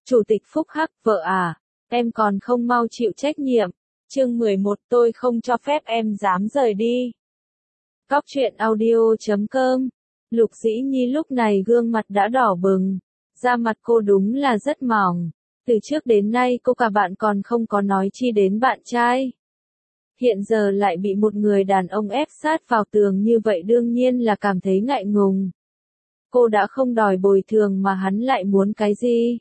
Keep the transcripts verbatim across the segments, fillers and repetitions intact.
Chủ tịch Phúc Hắc, vợ à, em còn không mau chịu trách nhiệm. Chương mười một, tôi không cho phép em dám rời đi. Cóc truyện audio chấm com. Lục Dĩ Nhi lúc này gương mặt đã đỏ bừng, da mặt cô đúng là rất mỏng. Từ trước đến nay cô cả bạn còn không có nói chi đến bạn trai. Hiện giờ lại bị một người đàn ông ép sát vào tường như vậy đương nhiên là cảm thấy ngại ngùng. Cô đã không đòi bồi thường mà hắn lại muốn cái gì?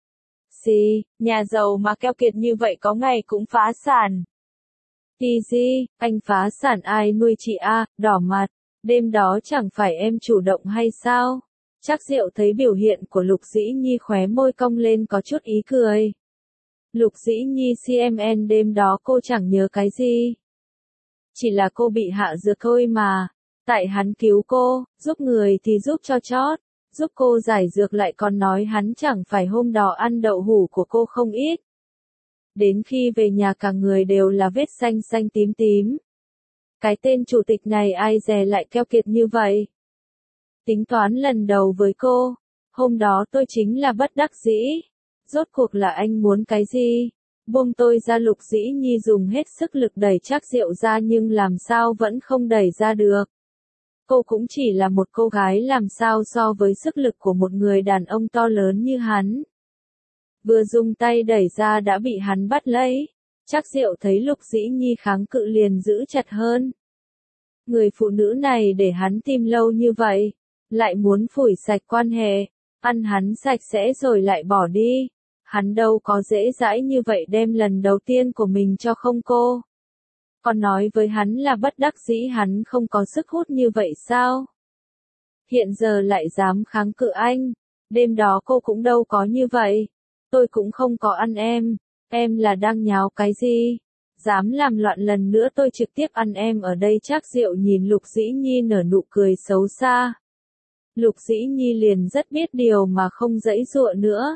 Gì, nhà giàu mà keo kiệt như vậy có ngày cũng phá sản. Thì gì, anh phá sản ai nuôi chị a, đỏ mặt, đêm đó chẳng phải em chủ động hay sao? Trác Diệu thấy biểu hiện của Lục Dĩ Nhi khóe môi cong lên có chút ý cười. Lục Dĩ Nhi xê em en đêm đó cô chẳng nhớ cái gì. Chỉ là cô bị hạ dược thôi mà, tại hắn cứu cô, giúp người thì giúp cho chót. Giúp cô giải dược lại còn nói hắn chẳng phải hôm đó ăn đậu hũ của cô không ít. Đến khi về nhà cả người đều là vết xanh xanh tím tím. Cái tên chủ tịch này ai dè lại keo kiệt như vậy. Tính toán lần đầu với cô, hôm đó tôi chính là bất đắc dĩ. Rốt cuộc là anh muốn cái gì? Buông tôi ra. Lục Dĩ Nhi dùng hết sức lực đẩy Trác Diệu ra nhưng làm sao vẫn không đẩy ra được. Cô cũng chỉ là một cô gái làm sao so với sức lực của một người đàn ông to lớn như hắn. Vừa dùng tay đẩy ra đã bị hắn bắt lấy. Trác Diệu thấy Lục Dĩ Nhi kháng cự liền giữ chặt hơn. Người phụ nữ này để hắn tìm lâu như vậy, lại muốn phủi sạch quan hệ, ăn hắn sạch sẽ rồi lại bỏ đi. Hắn đâu có dễ dãi như vậy đem lần đầu tiên của mình cho không cô. Còn nói với hắn là bất đắc dĩ hắn không có sức hút như vậy sao? Hiện giờ lại dám kháng cự anh. Đêm đó cô cũng đâu có như vậy. Tôi cũng không có ăn em. Em là đang nháo cái gì? Dám làm loạn lần nữa tôi trực tiếp ăn em ở đây. Trác Diệu nhìn Lục Dĩ Nhi nở nụ cười xấu xa. Lục Dĩ Nhi liền rất biết điều mà không giãy giụa nữa.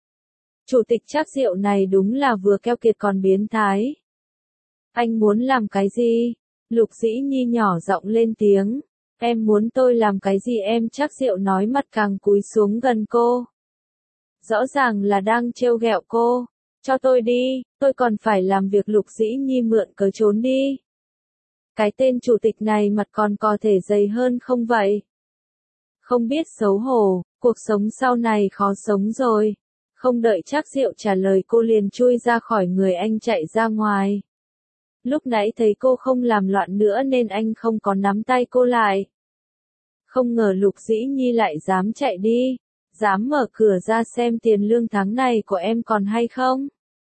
Chủ tịch Trác Diệu này đúng là vừa keo kiệt còn biến thái. Anh muốn làm cái gì? Lục Dĩ Nhi nhỏ giọng lên tiếng. Em muốn tôi làm cái gì em? Trác Diệu nói mặt càng cúi xuống gần cô. Rõ ràng là đang trêu ghẹo cô. Cho tôi đi, tôi còn phải làm việc. Lục Dĩ Nhi mượn cớ trốn đi. Cái tên chủ tịch này mặt còn có thể dày hơn không vậy? Không biết xấu hổ, cuộc sống sau này khó sống rồi. Không đợi Trác Diệu trả lời cô liền chui ra khỏi người anh chạy ra ngoài. Lúc nãy thấy cô không làm loạn nữa nên anh không có nắm tay cô lại. Không ngờ Lục Dĩ Nhi lại dám chạy đi, dám mở cửa ra xem tiền lương tháng này của em còn hay không.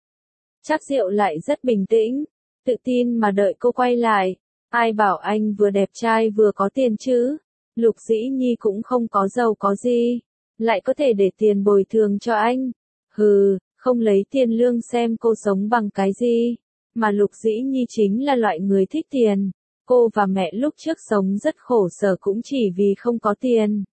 Trác Diệu lại rất bình tĩnh, tự tin mà đợi cô quay lại. Ai bảo anh vừa đẹp trai vừa có tiền chứ? Lục Dĩ Nhi cũng không có giàu có gì, lại có thể để tiền bồi thường cho anh. Hừ, không lấy tiền lương xem cô sống bằng cái gì. Mà Lục Dĩ Nhi chính là loại người thích tiền. Cô và mẹ lúc trước sống rất khổ sở cũng chỉ vì không có tiền.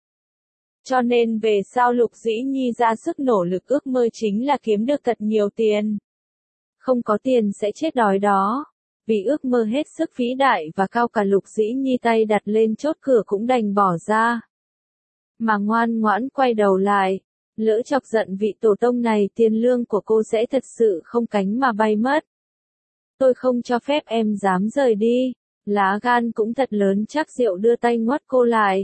Cho nên về sau Lục Dĩ Nhi ra sức nỗ lực ước mơ chính là kiếm được thật nhiều tiền. Không có tiền sẽ chết đói đó. Vì ước mơ hết sức vĩ đại và cao cả Lục Dĩ Nhi tay đặt lên chốt cửa cũng đành bỏ ra. Mà ngoan ngoãn quay đầu lại. Lỡ chọc giận vị tổ tông này tiền lương của cô sẽ thật sự không cánh mà bay mất. Tôi không cho phép em dám rời đi. Lá gan cũng thật lớn. Trác Diệu đưa tay ngoắt cô lại.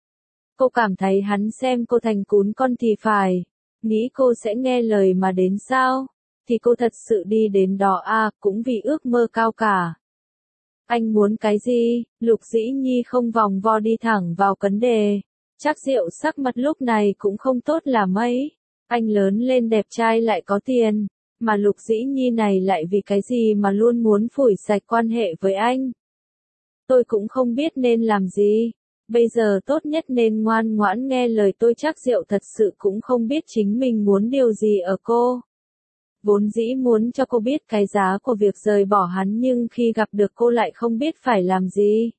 Cô cảm thấy hắn xem cô thành cún con thì phải. Nghĩ cô sẽ nghe lời mà đến sao? Thì cô thật sự đi đến đó à, cũng vì ước mơ cao cả. Anh muốn cái gì? Lục Dĩ Nhi không vòng vo đi thẳng vào vấn đề. Trác Diệu sắc mặt lúc này cũng không tốt là mấy. Anh lớn lên đẹp trai lại có tiền. Mà Lục Dĩ Nhi này lại vì cái gì mà luôn muốn phủi sạch quan hệ với anh. Tôi cũng không biết nên làm gì. Bây giờ tốt nhất nên ngoan ngoãn nghe lời tôi. Trác Diệu thật sự cũng không biết chính mình muốn điều gì ở cô. Vốn dĩ muốn cho cô biết cái giá của việc rời bỏ hắn nhưng khi gặp được cô lại không biết phải làm gì.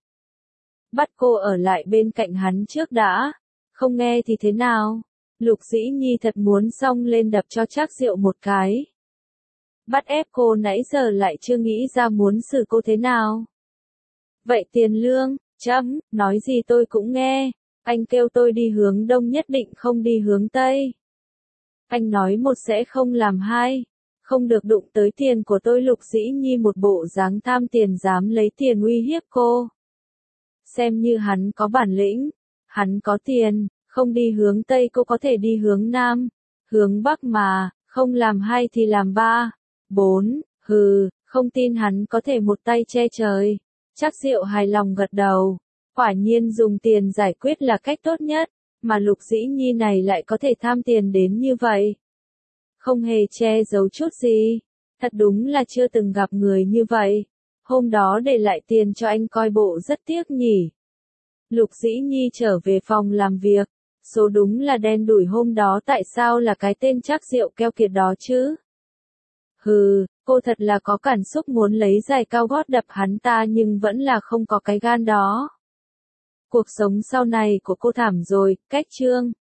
Bắt cô ở lại bên cạnh hắn trước đã. Không nghe thì thế nào? Lục Dĩ Nhi thật muốn xông lên đập cho Trác Diệu một cái. Bắt ép cô nãy giờ lại chưa nghĩ ra muốn xử cô thế nào. Vậy tiền lương, chấm, nói gì tôi cũng nghe. Anh kêu tôi đi hướng đông nhất định không đi hướng tây. Anh nói một sẽ không làm hai. Không được đụng tới tiền của tôi. Lục Dĩ Nhi một bộ dáng tham tiền dám lấy tiền uy hiếp cô. Xem như hắn có bản lĩnh. Hắn có tiền, không đi hướng Tây cô có thể đi hướng Nam. Hướng Bắc mà, không làm hai thì làm ba. Bốn, hừ, không tin hắn có thể một tay che trời. Trác Diệu hài lòng gật đầu. Quả nhiên dùng tiền giải quyết là cách tốt nhất, mà Lục Dĩ Nhi này lại có thể tham tiền đến như vậy. Không hề che giấu chút gì. Thật đúng là chưa từng gặp người như vậy. Hôm đó để lại tiền cho anh coi bộ rất tiếc nhỉ. Lục Dĩ Nhi trở về phòng làm việc. Số đúng là đen đủi hôm đó tại sao là cái tên Trác Diệu keo kiệt đó chứ? Hừ, cô thật là có cảm xúc muốn lấy giày cao gót đập hắn ta nhưng vẫn là không có cái gan đó. Cuộc sống sau này của cô thảm rồi, cách chương.